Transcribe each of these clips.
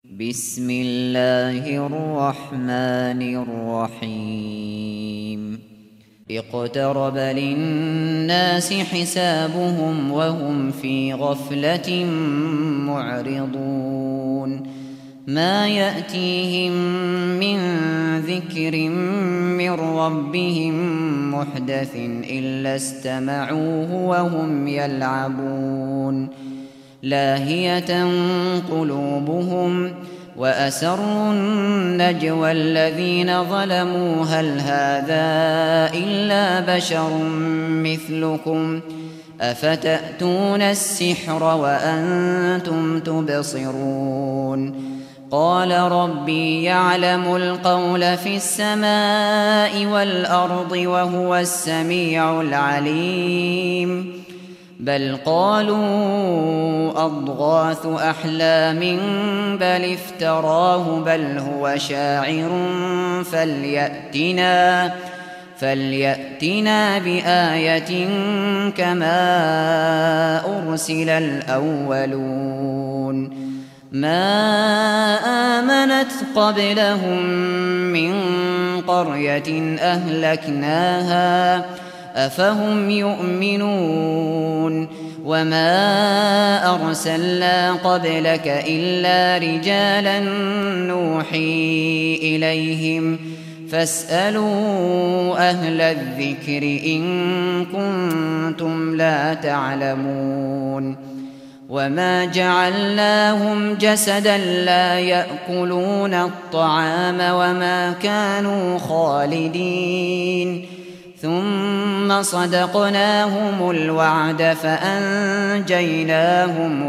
بسم الله الرحمن الرحيم اقترب للناس حسابهم وهم في غفلة معرضون ما يأتيهم من ذكر من ربهم محدث إلا استمعوه وهم يلعبون لاهية قلوبهم وأسروا النجوى الذين ظلموا هل هذا إلا بشر مثلكم أفتأتون السحر وأنتم تبصرون قال ربي يعلم القول في السماء والأرض وهو السميع العليم بل قالوا أضغاث أحلام بل افتراه بل هو شاعر فليأتنا بآية كما أرسل الأولون ما آمنت قبلهم من قرية أهلكناها أفهم يؤمنون وما أرسلنا قبلك إلا رجالا نوحي إليهم فاسألوا أهل الذكر إن كنتم لا تعلمون وما جعلناهم جسدا لا يأكلون الطعام وما كانوا خالدين ثم صدقناهم الوعد فأنجيناهم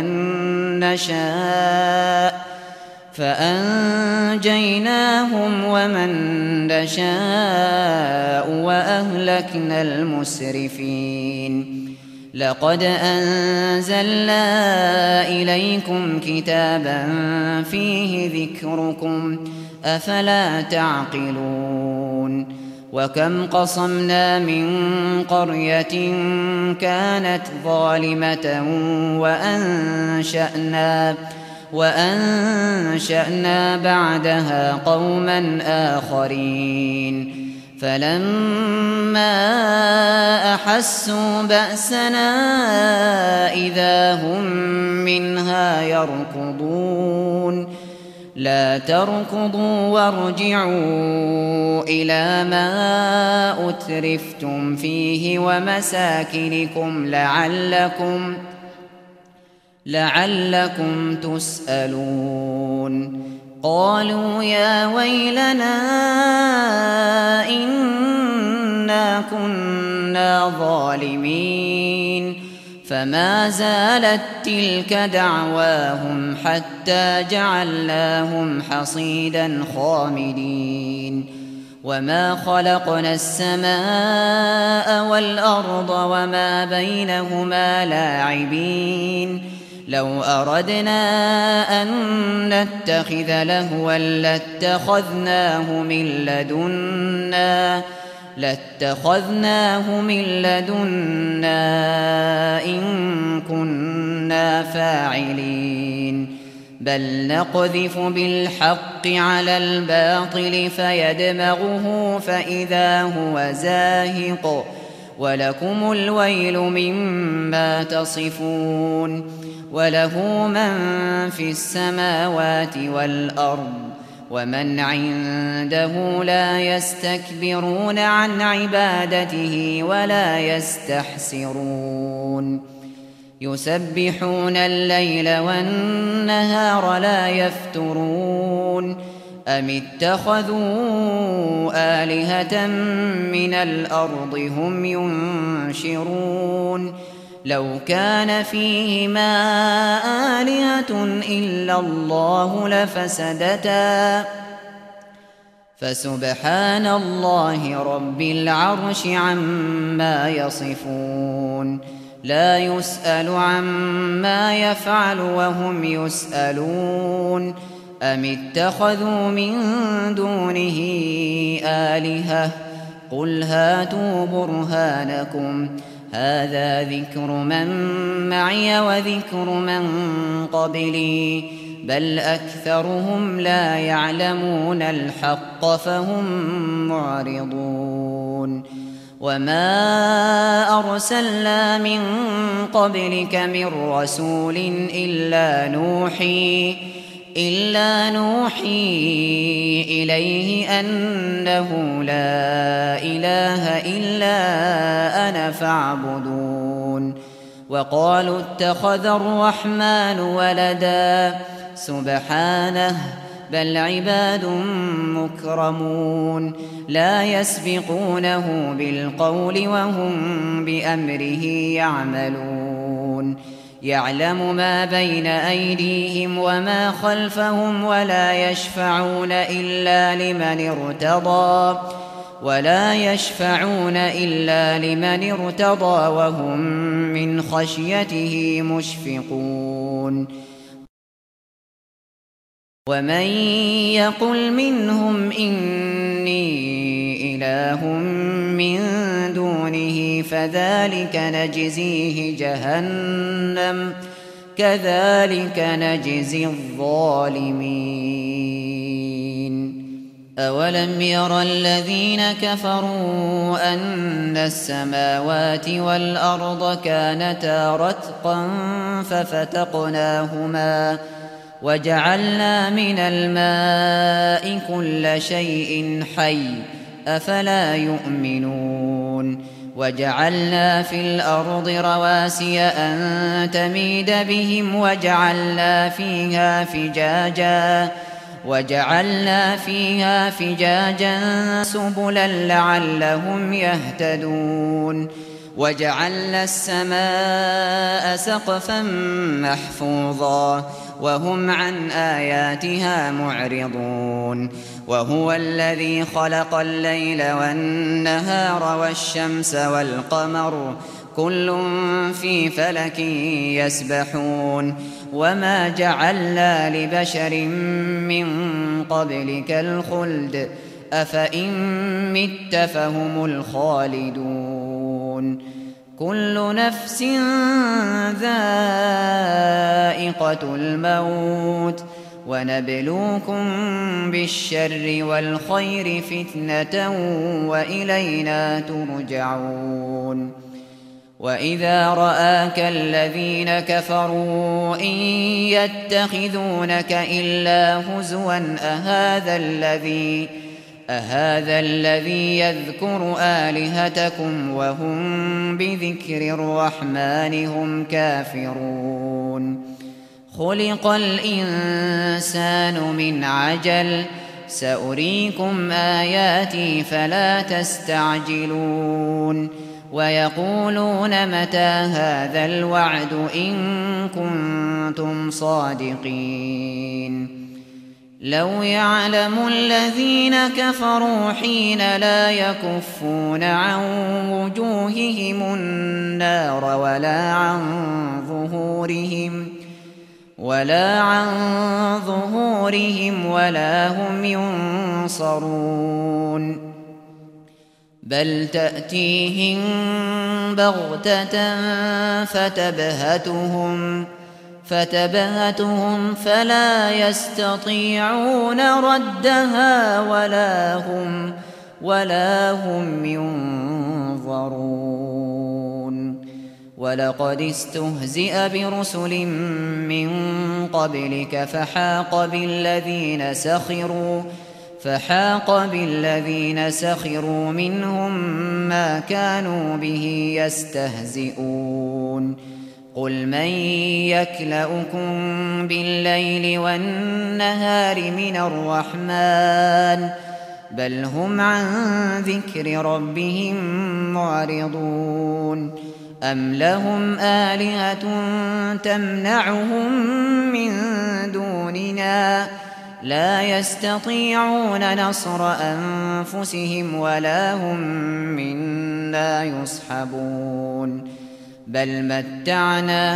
ومن نشاء وأهلكنا المسرفين لقد أنزلنا إليكم كتابا فيه ذكركم أفلا تعقلون وكم قصمنا من قرية كانت ظالمة وأنشأنا بعدها قوما آخرين فلما أحسوا بأسنا إذا هم منها يركضون لا تركضوا وارجعوا إلى ما أترفتم فيه ومساكنكم لعلكم تسألون قالوا يا ويلنا إنا كنا ظالمين فما زالت تلك دعواهم حتى جعلناهم حصيدا خامدين وما خلقنا السماء والأرض وما بينهما لاعبين لو أردنا أن نتخذ لهوا لاتخذناه من لدنا إن كنا فاعلين بل نقذف بالحق على الباطل فيدمغه فإذا هو زاهق ولكم الويل مما تصفون وله من في السماوات والأرض ومن عنده لا يستكبرون عن عبادته ولا يستحسرون يسبحون الليل والنهار لا يفترون أم اتخذوا آلهة من الأرض هم ينشرون لو كان فيهما آلهة إلا الله لفسدتا فسبحان الله رب العرش عما يصفون لا يسأل عما يفعل وهم يسألون أم اتخذوا من دونه آلهة قل هاتوا برهانكم هذا ذكر من معي وذكر من قبلي بل أكثرهم لا يعلمون الحق فهم معرضون وما أرسلنا من قبلك من رسول إلا نوحي إليه أنه لا إله إلا أنا فاعبدون وقالوا اتخذ الرحمن ولدا سبحانه بل عباد مكرمون لا يسبقونه بالقول وهم بأمره يعملون يعلم ما بين أيديهم وما خلفهم ولا يشفعون إلا لمن ارتضى وهم من خشيته مشفقون ومن يقل منهم إني إله من دونه فذلك نجزيه جهنم كذلك نجزي الظالمين أولم ير الذين كفروا أن السماوات والأرض كانتا رتقا ففتقناهما وجعلنا من الماء كل شيء حي أفلا يؤمنون وجعلنا في الأرض رواسي أن تميد بهم وجعلنا فيها فجاجا سبلا لعلهم يهتدون وجعلنا السماء سقفا محفوظا وهم عن آياتها معرضون وهو الذي خلق الليل والنهار والشمس والقمر كل في فلك يسبحون وما جعلنا لبشر من قبلك الخلد أفإن مت فهم الخالدون كل نفس ذائقة الموت ونبلوكم بالشر والخير فتنة وإلينا ترجعون وإذا رآك الذين كفروا إن يتخذونك إلا هزوا أهذا الذي يذكر آلهتكم وهم بذكر الرحمن هم كافرون خلق الإنسان من عجل سأريكم آياتي فلا تستعجلون ويقولون متى هذا الوعد إن كنتم صادقين لو يعلم الذين كفروا حين لا يكفون عن وجوههم النار ولا عن ظهورهم ولا هم ينصرون بل تأتيهم بغتة فتبهتهم فلا يستطيعون ردها ولا هم ينظرون ولقد استهزئ برسل من قبلك فحاق بالذين سخروا منهم ما كانوا به يستهزئون قل من يكلؤكم بالليل والنهار من الرحمن بل هم عن ذكر ربهم معرضون أم لهم آلهة تمنعهم من دوننا لا يستطيعون نصر أنفسهم ولا هم منا يصحبون بل متعنا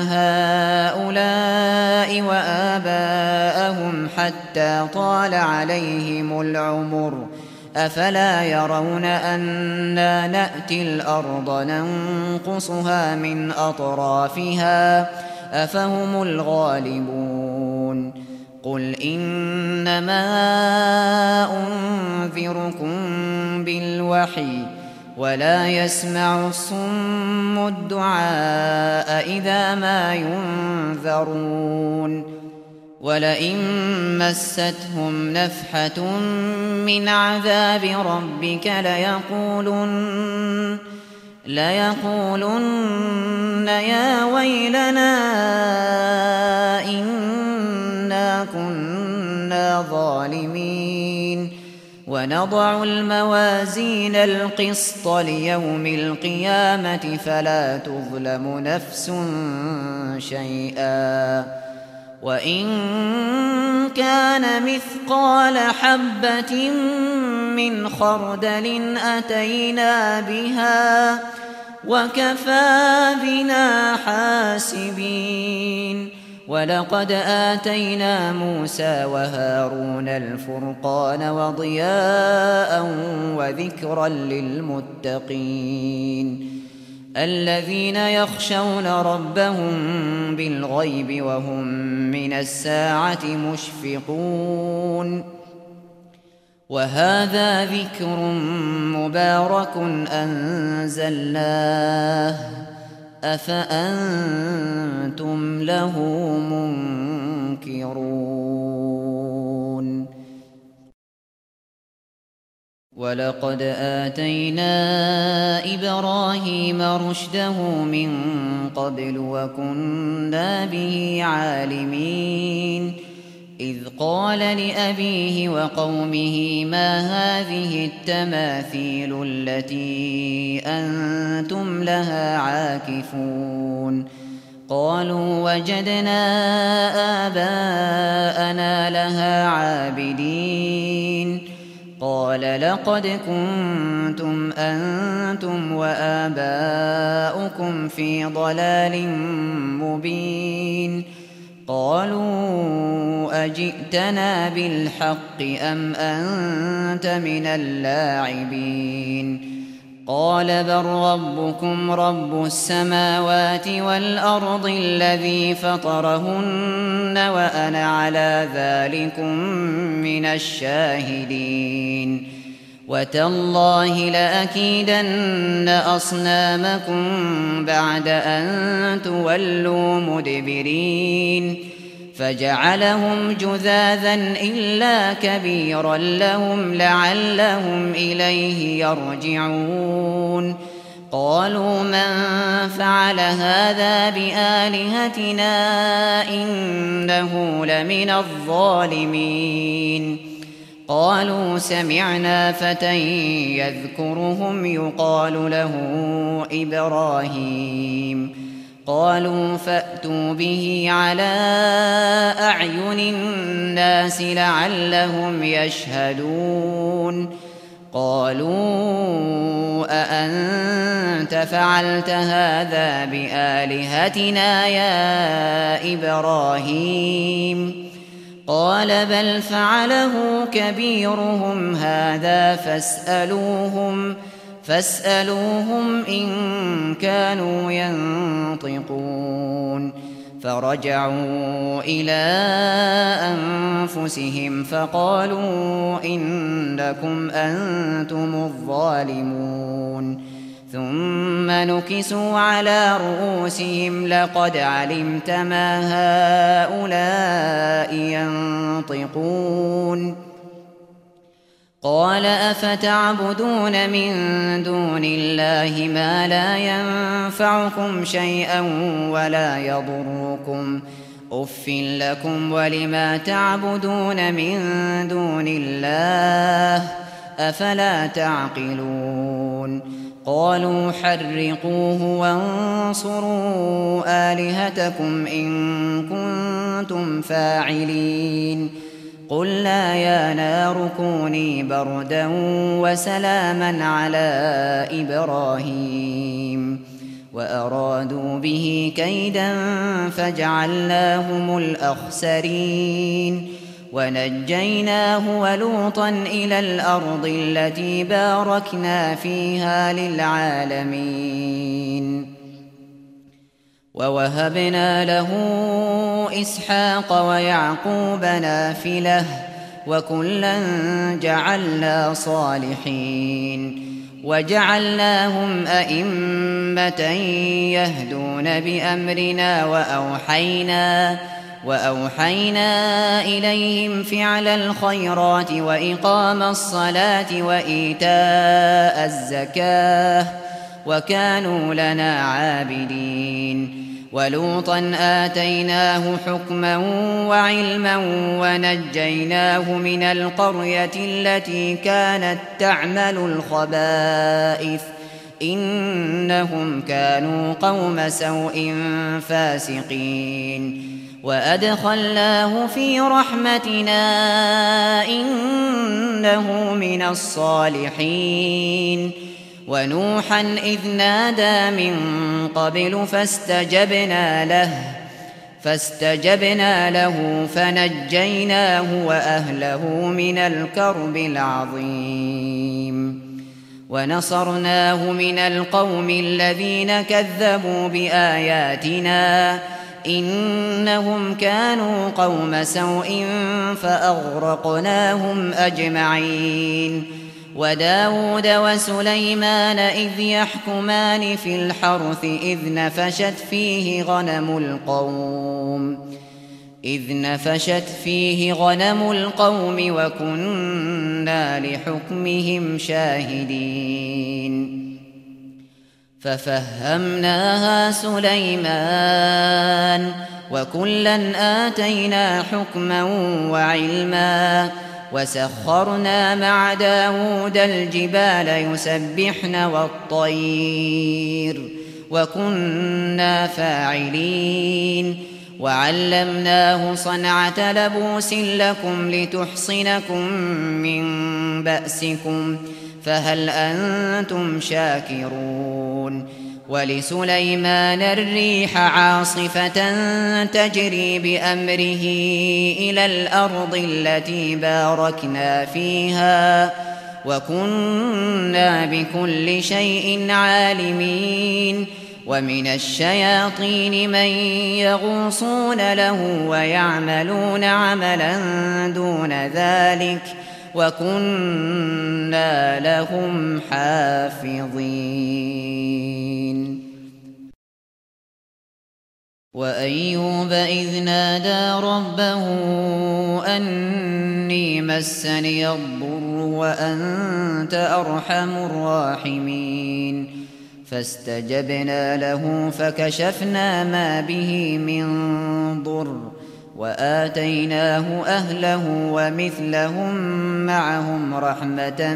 هؤلاء وآباءهم حتى طال عليهم العمر أفلا يرون أنا نأتي الأرض ننقصها من أطرافها أفهم الغالبون قل إنما أنذركم بالوحي ولا يسمع الصم الدعاء إذا ما ينذرون ولئن مستهم نفحة من عذاب ربك ليقولن يا ويلنا إنا كنا ظالمين ونضع الموازين القسط ليوم القيامة فلا تظلم نفس شيئا وإن كان مثقال حبة من خردل أتينا بها وكفى بنا حاسبين ولقد آتينا موسى وهارون الفرقان وضياء وذكرا للمتقين الذين يخشون ربهم بالغيب وهم من الساعة مشفقون وهذا ذكر مبارك أنزلناه أفأنتم له منكرون ولقد آتينا إبراهيم رشده من قبل وكنا به عالمين إذ قال لأبيه وقومه ما هذه التماثيل التي أنتم لها عاكفون قالوا وجدنا آباءنا لها عابدين قال لقد كنتم أنتم وآباؤكم في ضلال مبين قالوا أجئتنا بالحق أم أنت من اللاعبين قال بل ربكم رب السماوات والأرض الذي فطرهن وأنا على ذلكم من الشاهدين وتالله لأكيدن أصنامكم بعد أن تولوا مدبرين فجعلهم جذاذا إلا كبيرا لهم لعلهم إليه يرجعون قالوا من فعل هذا بآلهتنا إنه لمن الظالمين قالوا سمعنا فتى يذكرهم يقال له إبراهيم قالوا فأتوا به على أعين الناس لعلهم يشهدون قالوا أأنت فعلت هذا بآلهتنا يا إبراهيم قال بل فعله كبيرهم هذا فاسألوهم إن كانوا ينطقون فرجعوا إلى أنفسهم فقالوا إنكم أنتم الظالمون ثم نكسوا على رؤوسهم لقد علمت ما هؤلاء ينطقون قال أفتعبدون من دون الله ما لا ينفعكم شيئا ولا يضركم أف لكم ولما تعبدون من دون الله أفلا تعقلون قالوا حرقوه وانصروا آلهتكم إن كنتم فاعلين قلنا يا نار كوني بردا وسلاما على إبراهيم وأرادوا به كيدا فجعلناهم الأخسرين ونجيناه ولوطا إلى الأرض التي باركنا فيها للعالمين ووهبنا له إسحاق ويعقوب نافلة وكلا جعلنا صالحين وجعلناهم أئمة يهدون بأمرنا وأوحينا إليهم فعل الخيرات وإقام الصلاة وإيتاء الزكاة وكانوا لنا عابدين ولوطا آتيناه حكما وعلما ونجيناه من القرية التي كانت تعمل الخبائث إنهم كانوا قوم سوء فاسقين وأدخلناه في رحمتنا إنه من الصالحين ونوحا إذ نادى من قبل فاستجبنا له فنجيناه وأهله من الكرب العظيم ونصرناه من القوم الذين كذبوا بآياتنا إنهم كانوا قوم سوء فأغرقناهم أجمعين وداود وسليمان إذ يحكمان في الحرث إذ نفشت فيه غنم القوم وكنا لحكمهم شاهدين ففهمناها سليمان وكلا آتينا حكما وعلما وسخرنا مع داود الجبال يسبحن والطير وكنا فاعلين وعلمناه صنعة لبوس لكم لتحصنكم من بأسكم فهل أنتم شاكرون ولسليمان الريح عاصفة تجري بأمره إلى الأرض التي باركنا فيها وكنا بكل شيء عالمين ومن الشياطين من يغوصون له ويعملون عملا دون ذلك وكنا لهم حافظين وأيوب إذ نادى ربه أني مسني الضر وأنت أرحم الراحمين فاستجبنا له فكشفنا ما به من ضر وآتيناه أهله ومثلهم معهم رحمة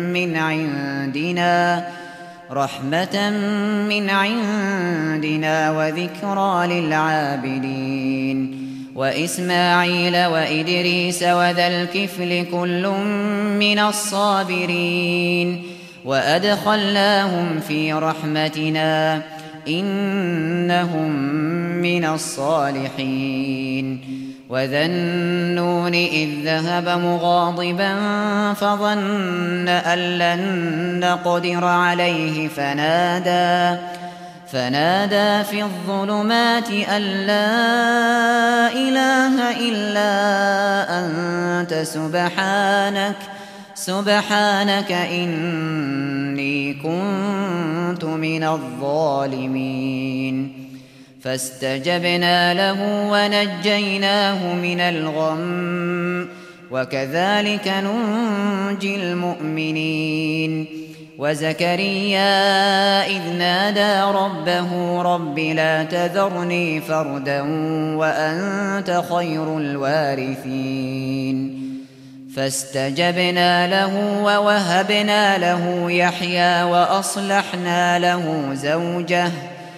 من عندنا وذكرى للعابدين وإسماعيل وإدريس وذا الكفل كل من الصابرين وأدخلناهم في رحمتنا إنهم من الصالحين وذا النون إذ ذهب مغاضبا فظن أن لن نقدر عليه فنادى في الظلمات أن لا إله إلا أنت سبحانك إني كنت من الظالمين فاستجبنا له ونجيناه من الغم وكذلك ننجي المؤمنين وزكريا إذ نادى ربه رب لا تذرني فردا وأنت خير الوارثين فاستجبنا له ووهبنا له يحيى وأصلحنا له زوجه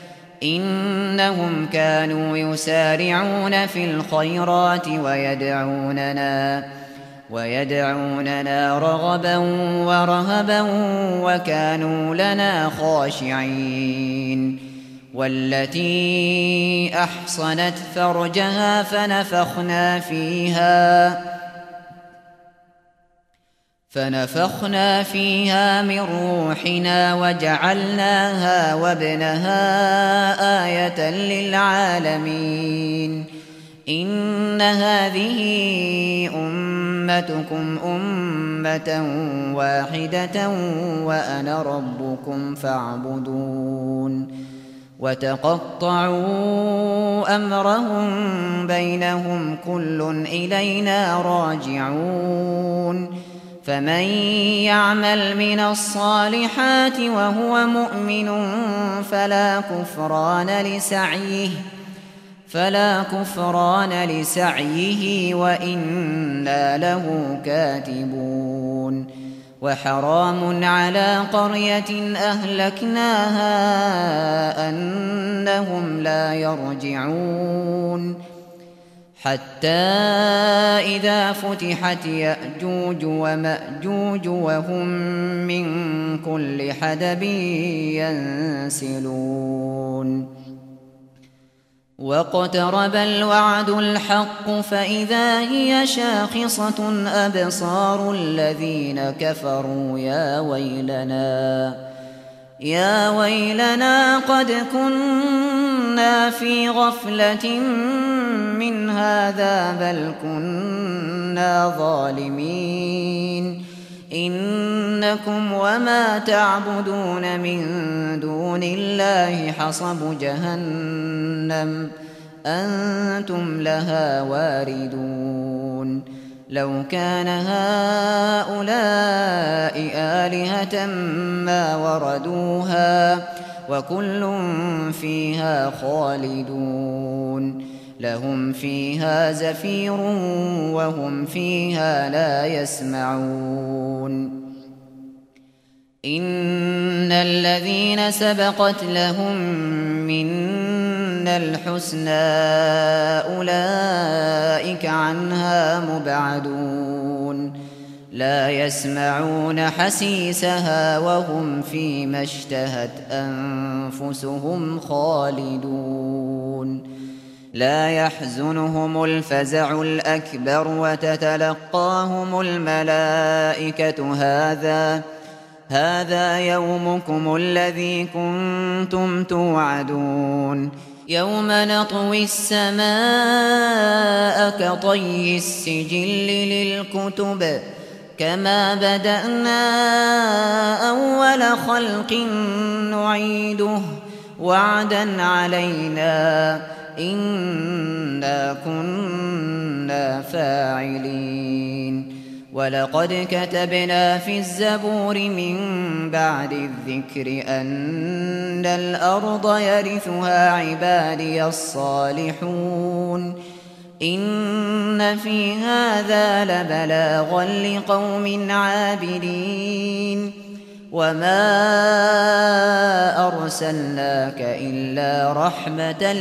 إنهم كانوا يسارعون في الخيرات ويدعوننا رغبا ورهبا وكانوا لنا خاشعين والتي أحصنت فنفخنا فيها من روحنا وجعلناها وابنها آية للعالمين إن هذه أمتكم أمة واحدة وأنا ربكم فاعبدون وتقطعوا أمرهم بينهم كل إلينا راجعون فمن يعمل من الصالحات وهو مؤمن فلا كفران لسعيه وإنا له كاتبون وحرام على قرية أهلكناها أنهم لا يرجعون حتى إذا فتحت يأجوج ومأجوج وهم من كل حدب ينسلون واقترب الوعد الحق فإذا هي شاخصة أبصار الذين كفروا يا ويلنا قد كنا في غفلة من هذا بل كنا ظالمين إنكم وما تعبدون من دون الله حصب جهنم أنتم لها واردون لو كان هؤلاء آلهة ما وردوها وكل فيها خالدون لهم فيها زفير وهم فيها لا يسمعون إن الذين سبقت لهم منا الحسنى أولئك عنها مبعدون لا يسمعون حسيسها وهم فيما اشتهت أنفسهم خالدون لا يحزنهم الفزع الأكبر وتتلقاهم الملائكة هذا يومكم الذي كنتم توعدون يوم نطوي السماء كطي السجل للكتب كما بدأنا أول خلق نعيده وعدا علينا إنا كنا فاعلين ولقد كتبنا في الزبور من بعد الذكر أن الأرض يرثها عبادي الصالحون إن في هذا لبلاغا لقوم عابدين وما أرسلناك إلا رحمة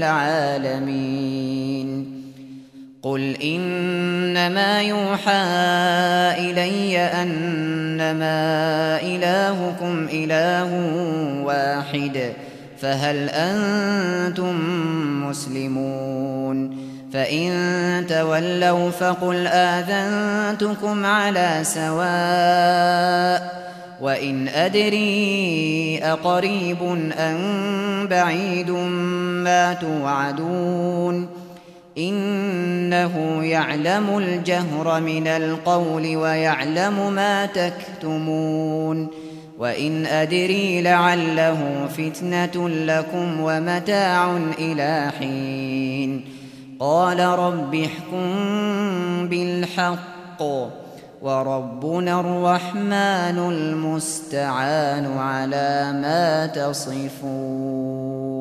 للعالمين قل إنما يوحى إلي أنما إلهكم إله واحد فهل أنتم مسلمون فإن تولوا فقل آذنتكم على سواء وإن أدري أقريب أم بعيد ما توعدون إنه يعلم الجهر من القول ويعلم ما تكتمون وإن أدري لعله فتنة لكم ومتاع إلى حين قال رب احكم بالحق وربنا الرحمن المستعان على ما تصفون